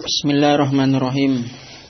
Bismillahirrahmanirrahim.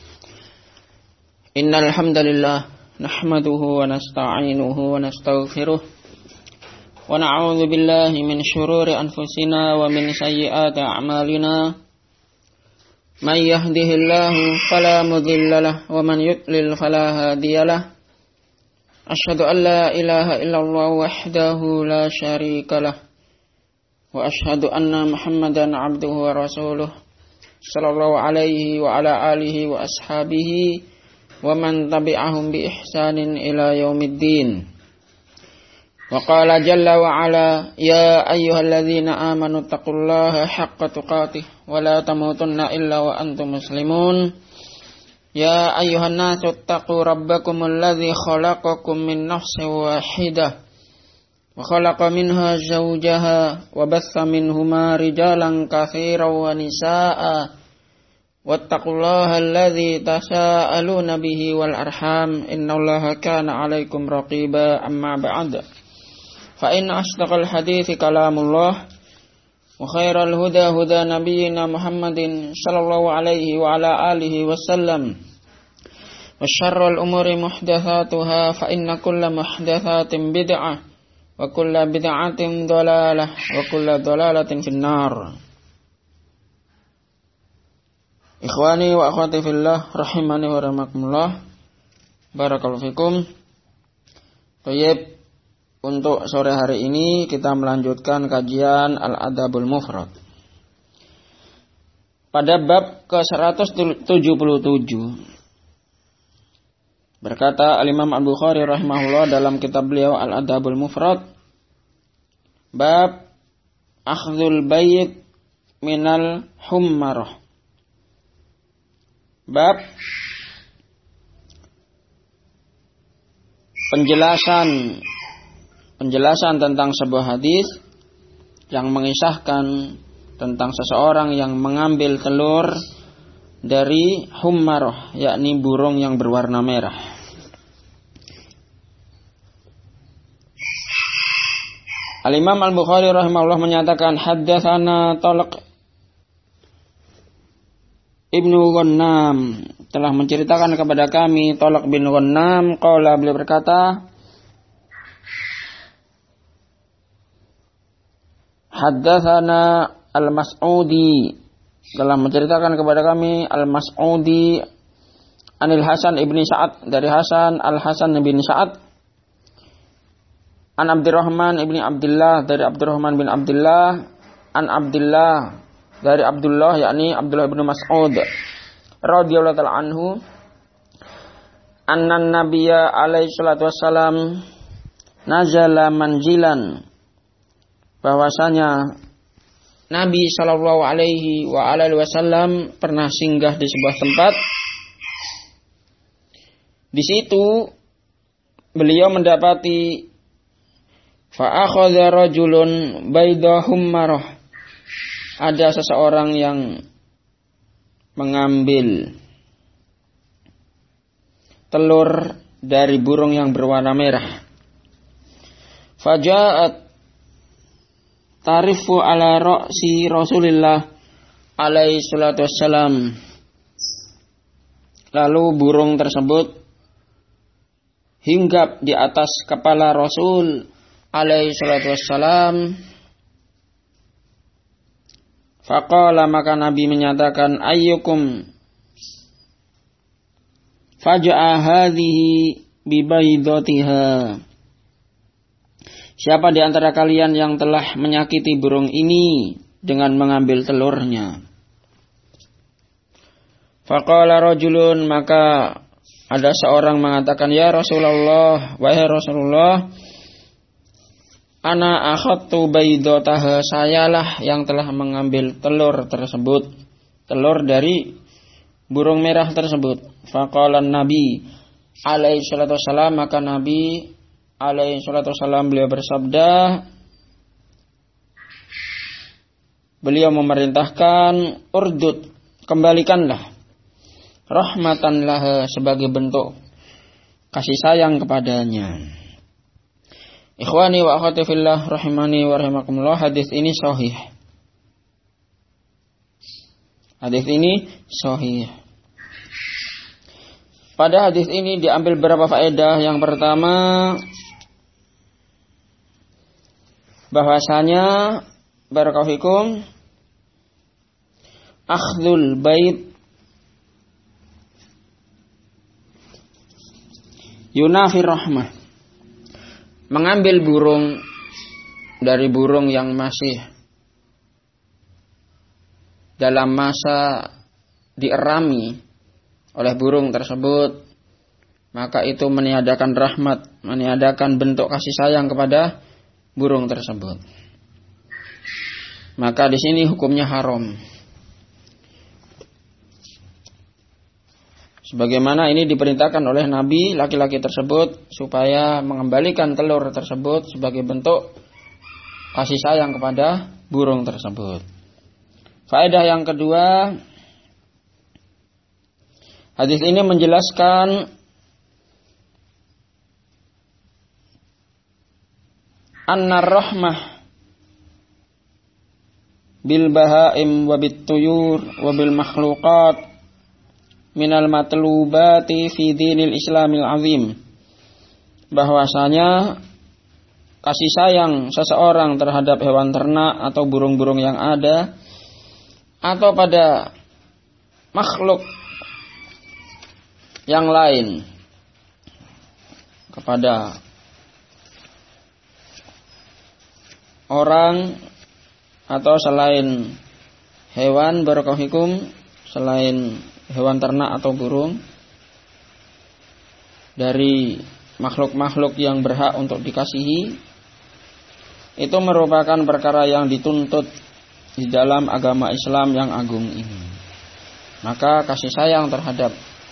Innal hamdalillah nahmaduhu wa nasta'inuhu wa nastaghfiruh wa na'udzu billahi min shururi anfusina wa min sayyiati a'malina. May yahdihillahu fala mudhillalah wa man yudlil fala hadiyalah. Asyhadu an la ilaha illallah wahdahu la syarikalah wa asyhadu anna Muhammadan 'abduhu wa rasuluh. Sallallahu alaihi wa ala alihi wa ashabihi wa man tabi'ahum bi ihsanin ila yaumiddin. Wa qala jalla wa ala ya ayyuhalladzina amanu taqullaha haqqa tuqatih wa la tamutunna illa wa antum muslimun. Ya ayyuhan nasu taqu rabbakumul ladzi khalaqakum min nafsin wahidah wa khalaqa minha zawjaha wa batha minhuma rijalan katsiran wa nisaa'a wattaqullaha alladzi tasaaluna bihi wal arham innallaha kana 'alaikum raqiba. Amma ba'd, fa inna asdaqal hadithi kalamullah wa khairal huda huda nabiyyina Muhammadin sallallahu alaihi wa ala alihi wasallam wa syarrul umuri muhdatsatuha fa inna kulla muhdatsatin bid'ah wa kulla bid'atin dhalalah wa kulla dhalalatin finnar. Ikhwani wa akhwati fillah rahimani wa rahmakumullah. Barakallahu fikum. Baik, untuk sore hari ini kita melanjutkan kajian Al-Adabul Mufrad. Pada bab ke-177 berkata Al-Imam Al-Bukhari rahimahullah dalam kitab beliau Al-Adabul Mufrad, bab akhdhul bayt minal hummarah. Bab penjelasan tentang sebuah hadis yang mengisahkan tentang seseorang yang mengambil telur dari hummarah, yakni burung yang berwarna merah. Al-Imam Al-Bukhari rahimahullah menyatakan haddatsana Talq Ibnu Ghannam, telah menceritakan kepada kami Talq bin Ghannam, qala, beliau berkata, haddatsana Al-Mas'udi, telah menceritakan kepada kami Al-Mas'udi Anil Hasan ibni Sa'ad, dari Hasan Al-Hasan bin Sa'ad, An Abdurrahman ibni Abdullah, dari Abdurrahman bin Abdullah, An Abdullah, dari Abdullah, yakni Abdullah bin Mas'ud radhiyallahu ta'ala anhu, annan nabiyya alaihi salatu wassalam nazala manjilan, bahwasanya Nabi sallallahu alaihi wa alihi wasallam pernah singgah di sebuah tempat. Di situ beliau mendapati fa akhadha rajulun baydahum marah, ada seseorang yang mengambil telur dari burung yang berwarna merah. Faja'at tarifu ala ra'si Rasulillah alaihi salatu wassalam. Lalu burung tersebut hinggap di atas kepala Rasul alaihi salatu wassalam. Faqala, maka Nabi menyatakan, ayyukum faja'a hadhihi bibaydatiha, siapa di antara kalian yang telah menyakiti burung ini dengan mengambil telurnya? Faqala rajulun, maka ada seorang mengatakan, ya Rasulullah, wahai Rasulullah, ana akhadtu baydataha, sayalah yang telah mengambil telur tersebut, telur dari burung merah tersebut. Faqala Nabi alaihi salatu wassalam, maka Nabi alaihi salatu wassalam beliau bersabda, beliau memerintahkan, urdud, kembalikanlah, rahmatan laha, sebagai bentuk kasih sayang kepadanya. Ikhwani wa akhwati fillah rahimani wa rahimakumullah, hadis ini sahih. Hadis ini sahih. Pada hadis ini diambil beberapa faedah. Yang pertama, bahwasanya barakallahu fikum, akhdul bait yunafir rahmah. Mengambil burung dari burung yang masih dalam masa dierami oleh burung tersebut, maka itu meniadakan rahmat, meniadakan bentuk kasih sayang kepada burung tersebut. Maka di sini hukumnya haram. Sebagaimana ini diperintahkan oleh Nabi laki-laki tersebut supaya mengembalikan telur tersebut sebagai bentuk kasih sayang kepada burung tersebut. Faedah yang kedua, hadis ini menjelaskan anna rahmah bil bahaim wa bit tuyur wa bil makhluqat minal matlubati fi dinil islamil azim. Bahwasanya kasih sayang seseorang terhadap hewan ternak atau burung-burung yang ada atau pada makhluk yang lain kepada orang atau selain hewan barakallahu fikum, selain hewan ternak atau burung, dari makhluk-makhluk yang berhak untuk dikasihi, itu merupakan perkara yang dituntut di dalam agama Islam yang agung ini. Maka kasih sayang terhadap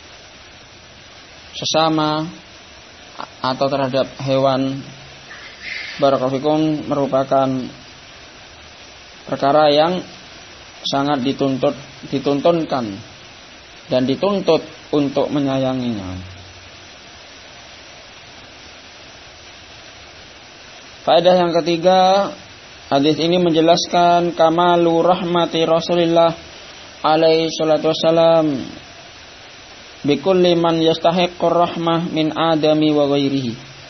sesama atau terhadap hewan barakallahu fikum merupakan perkara yang sangat dituntunkan dan dituntut untuk menyayanginya. Faedah yang ketiga, hadis ini menjelaskan kamalu rahmati Rasulullah alaihi salatu wassalam bikulli man yastahiqqur rahmah min adami wa ghairihi.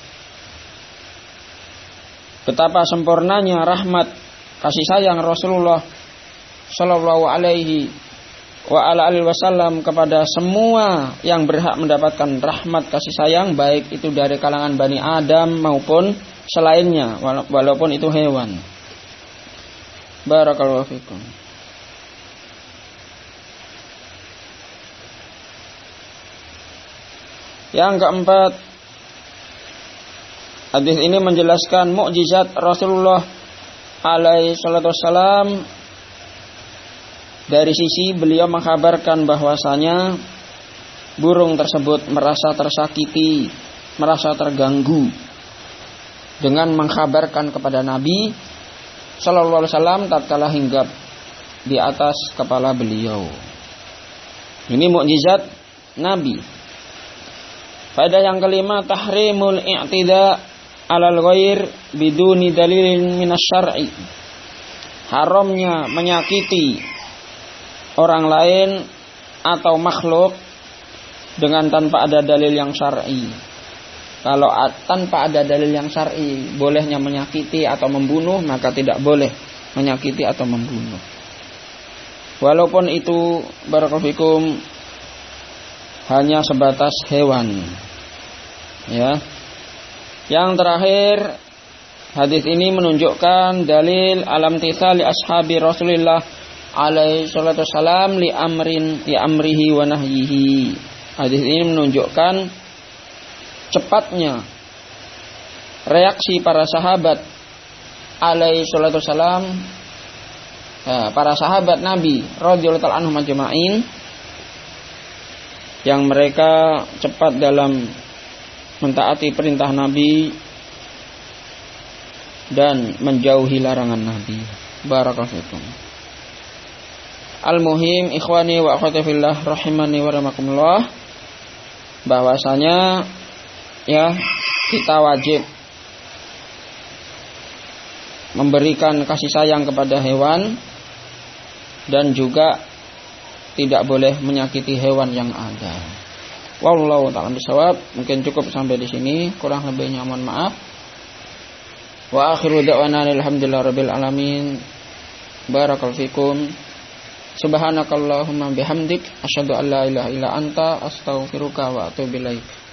Betapa sempurnanya rahmat kasih sayang Rasulullah sallallahu alaihi wa ala alihi wasallam kepada semua yang berhak mendapatkan rahmat kasih sayang, baik itu dari kalangan Bani Adam maupun selainnya, walaupun itu hewan. Barakallahu fikum. Yang keempat, hadis ini menjelaskan mukjizat Rasulullah alaihi salatu wassalam dari sisi beliau mengkabarkan bahwasanya burung tersebut merasa tersakiti, merasa terganggu dengan mengkabarkan kepada Nabi sallallahu alaihi wasallam tatkala hinggap di atas kepala beliau. Ini mukjizat Nabi. Faedah yang kelima, tahrimul i'tida 'alal ghair biduni dalilin minasyar'i. Haramnya menyakiti orang lain atau makhluk dengan tanpa ada dalil yang syar'i. Kalau tanpa ada dalil yang syar'i bolehnya menyakiti atau membunuh, maka tidak boleh menyakiti atau membunuh. Walaupun itu barakallahu fikum hanya sebatas hewan. Ya. Yang terakhir, hadis ini menunjukkan dalil alam tisali ashabi Rasulillah alaihi salatu wassalam li amrihi wa nahyihi. Hadis ini menunjukkan cepatnya reaksi para sahabat alaihi salatu wassalam, para sahabat Nabi radhiyallahu ta'ala anhum ajma'in, yang mereka cepat dalam mentaati perintah Nabi dan menjauhi larangan Nabi. Barakallahu fikum. Al-muhim ikhwani wa akhwati fillah rahimani wa rahimakumullah, bahwasanya ya kita wajib memberikan kasih sayang kepada hewan dan juga tidak boleh menyakiti hewan yang ada. Wallahu ta'ala bishawab. Mungkin cukup sampai di sini, kurang lebihnya mohon maaf. Wa akhiru da'wana alhamdulillahirabbil alamin. Barakallahu fikum. Subhanakallahumma bihamdik asyhadu an la ilaha illa anta astaghfiruka wa atubu ilaik.